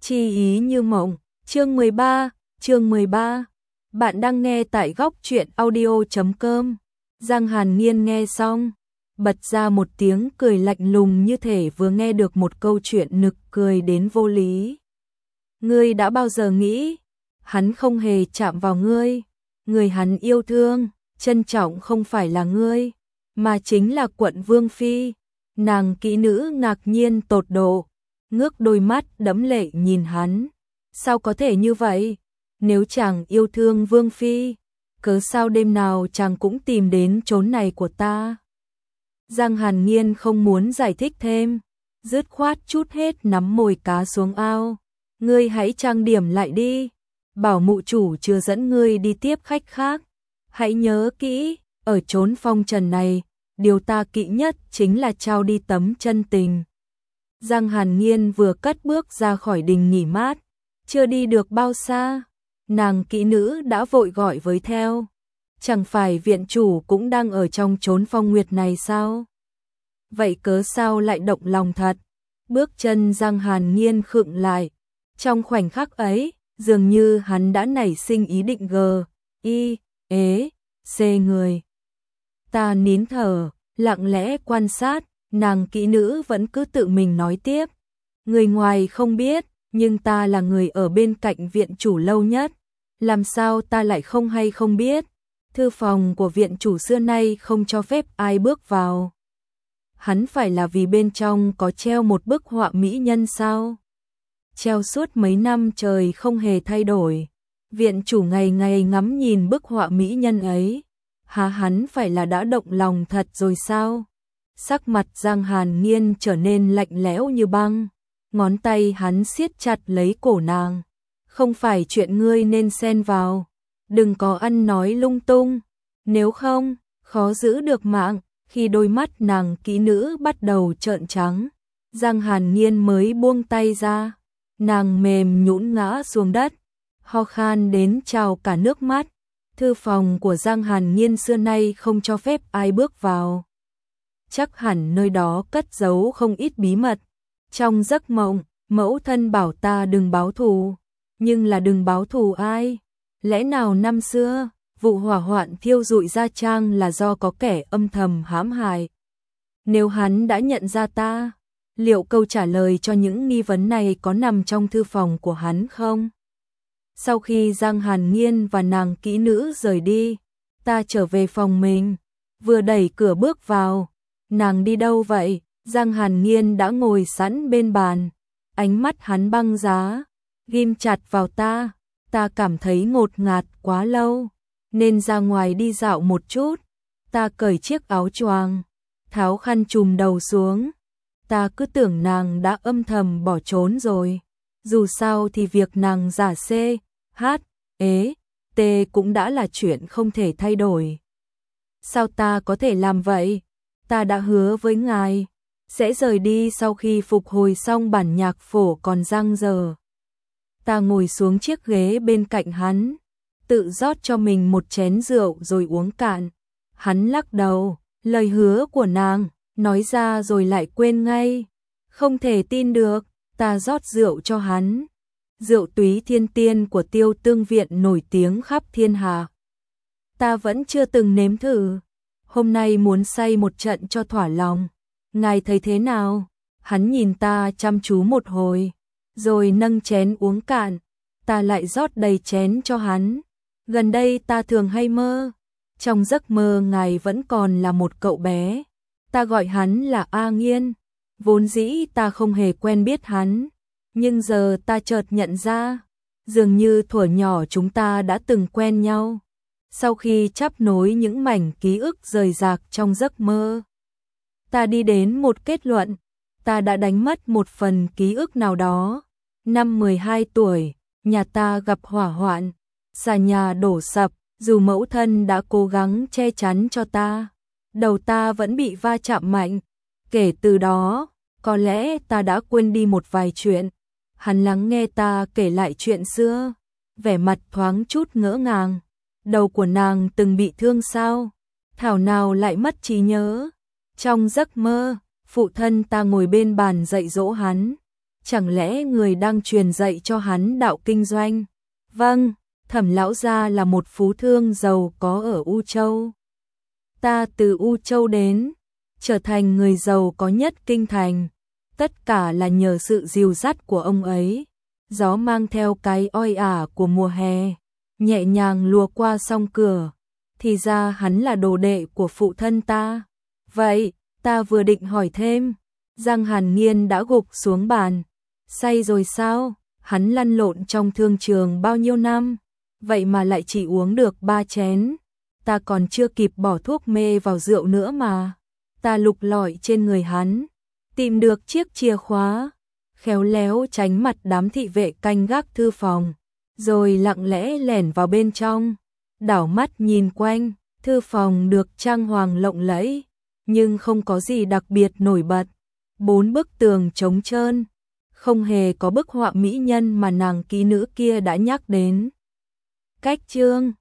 Chi ý như mộng, chương 13. Bạn đang nghe tại góc truyện audio.com. Giang Hàn Nhiên nghe xong, bật ra một tiếng cười lạnh lùng như thể vừa nghe được một câu chuyện nực cười đến vô lý. Ngươi đã bao giờ nghĩ, hắn không hề chạm vào ngươi, người hắn yêu thương, trân trọng không phải là ngươi, mà chính là quận Vương Phi. Nàng kỹ nữ ngạc nhiên tột độ, ngước đôi mắt đẫm lệ nhìn hắn. Sao có thể như vậy? Nếu chàng yêu thương Vương Phi, cớ sao đêm nào chàng cũng tìm đến chốn này của ta? Giang Hàn Nhiên không muốn giải thích thêm, dứt khoát chút hết nắm mồi cá xuống ao. Ngươi hãy trang điểm lại đi, bảo mụ chủ chưa dẫn ngươi đi tiếp khách khác. Hãy nhớ kỹ, ở chốn phong trần này, điều ta kỵ nhất chính là trao đi tấm chân tình. Giang Hàn Nhiên vừa cất bước ra khỏi đình nghỉ mát, chưa đi được bao xa, nàng kỹ nữ đã vội gọi với theo. Chẳng phải viện chủ cũng đang ở trong chốn phong nguyệt này sao? Vậy cớ sao lại động lòng thật? Bước chân Giang Hàn Nhiên khựng lại. Trong khoảnh khắc ấy, dường như hắn đã nảy sinh ý định xê người. Ta nín thở, lặng lẽ quan sát, nàng kỹ nữ vẫn cứ tự mình nói tiếp. Người ngoài không biết, nhưng ta là người ở bên cạnh viện chủ lâu nhất. Làm sao ta lại không hay không biết? Thư phòng của viện chủ xưa nay không cho phép ai bước vào. Hắn phải là vì bên trong có treo một bức họa mỹ nhân sao? Treo suốt mấy năm trời không hề thay đổi. Viện chủ ngày ngày ngắm nhìn bức họa mỹ nhân ấy. Há hắn phải là đã động lòng thật rồi sao? Sắc mặt Giang Hàn Nhiên trở nên lạnh lẽo như băng. Ngón tay hắn siết chặt lấy cổ nàng. Không phải chuyện ngươi nên xen vào. Đừng có ăn nói lung tung. Nếu không, khó giữ được mạng. Khi đôi mắt nàng kỹ nữ bắt đầu trợn trắng, Giang Hàn Nhiên mới buông tay ra. Nàng mềm nhũn ngã xuống đất, ho khan đến trào cả nước mắt. Thư phòng của Giang Hàn Nhiên xưa nay không cho phép ai bước vào. Chắc hẳn nơi đó cất giấu không ít bí mật. Trong giấc mộng, mẫu thân bảo ta đừng báo thù. Nhưng là đừng báo thù ai? Lẽ nào năm xưa, vụ hỏa hoạn thiêu rụi Gia Trang là do có kẻ âm thầm hãm hại? Nếu hắn đã nhận ra ta, liệu câu trả lời cho những nghi vấn này có nằm trong thư phòng của hắn không? Sau khi Giang Hàn Nhiên và nàng kỹ nữ rời đi, ta trở về phòng mình, vừa đẩy cửa bước vào. Nàng đi đâu vậy? Giang Hàn Nhiên đã ngồi sẵn bên bàn, ánh mắt hắn băng giá, ghim chặt vào ta. Ta cảm thấy ngột ngạt quá lâu, nên ra ngoài đi dạo một chút. Ta cởi chiếc áo choàng, tháo khăn trùm đầu xuống. Ta cứ tưởng nàng đã âm thầm bỏ trốn rồi. Dù sao thì việc nàng giả T cũng đã là chuyện không thể thay đổi. Sao ta có thể làm vậy? Ta đã hứa với ngài sẽ rời đi sau khi phục hồi xong bản nhạc phổ còn dang dở. Ta ngồi xuống chiếc ghế bên cạnh hắn, tự rót cho mình một chén rượu rồi uống cạn. Hắn lắc đầu, lời hứa của nàng, nói ra rồi lại quên ngay. Không thể tin được, ta rót rượu cho hắn. Rượu túy thiên tiên của Tiêu Tương Viện nổi tiếng khắp thiên hạ. Ta vẫn chưa từng nếm thử. Hôm nay muốn say một trận cho thỏa lòng. Ngài thấy thế nào? Hắn nhìn ta chăm chú một hồi, rồi nâng chén uống cạn. Ta lại rót đầy chén cho hắn. Gần đây ta thường hay mơ. Trong giấc mơ ngài vẫn còn là một cậu bé. Ta gọi hắn là A Nghiên. Vốn dĩ ta không hề quen biết hắn. Nhưng giờ ta chợt nhận ra, dường như thuở nhỏ chúng ta đã từng quen nhau. Sau khi chắp nối những mảnh ký ức rời rạc trong giấc mơ, ta đi đến một kết luận. Ta đã đánh mất một phần ký ức nào đó. Năm 12 tuổi, nhà ta gặp hỏa hoạn, xà nhà đổ sập. Dù mẫu thân đã cố gắng che chắn cho ta, đầu ta vẫn bị va chạm mạnh. Kể từ đó, có lẽ ta đã quên đi một vài chuyện. Hắn lắng nghe ta kể lại chuyện xưa, vẻ mặt thoáng chút ngỡ ngàng. Đầu của nàng từng bị thương sao? Thảo nào lại mất trí nhớ? Trong giấc mơ, phụ thân ta ngồi bên bàn dạy dỗ hắn. chẳng lẽ người đang truyền dạy cho hắn đạo kinh doanh? Vâng, Thẩm lão gia là một phú thương giàu có ở U Châu. Ta từ U Châu đến, trở thành người giàu có nhất kinh thành, tất cả là nhờ sự dìu dắt của ông ấy. Gió mang theo cái oi ả của mùa hè, nhẹ nhàng lùa qua song cửa, thì ra hắn là đồ đệ của phụ thân ta. Vậy, ta vừa định hỏi thêm, Giang Hàn Nghiên đã gục xuống bàn. Say rồi sao? Hắn lăn lộn trong thương trường bao nhiêu năm, vậy mà lại chỉ uống được 3 chén. Ta còn chưa kịp bỏ thuốc mê vào rượu nữa mà. Ta lục lọi trên người hắn, tìm được chiếc chìa khóa, khéo léo tránh mặt đám thị vệ canh gác thư phòng, rồi lặng lẽ lẻn vào bên trong, đảo mắt nhìn quanh. Thư phòng được trang hoàng lộng lẫy, nhưng không có gì đặc biệt nổi bật. 4 bức tường trống trơn, không hề có bức họa mỹ nhân mà nàng kỹ nữ kia đã nhắc đến. Cách chương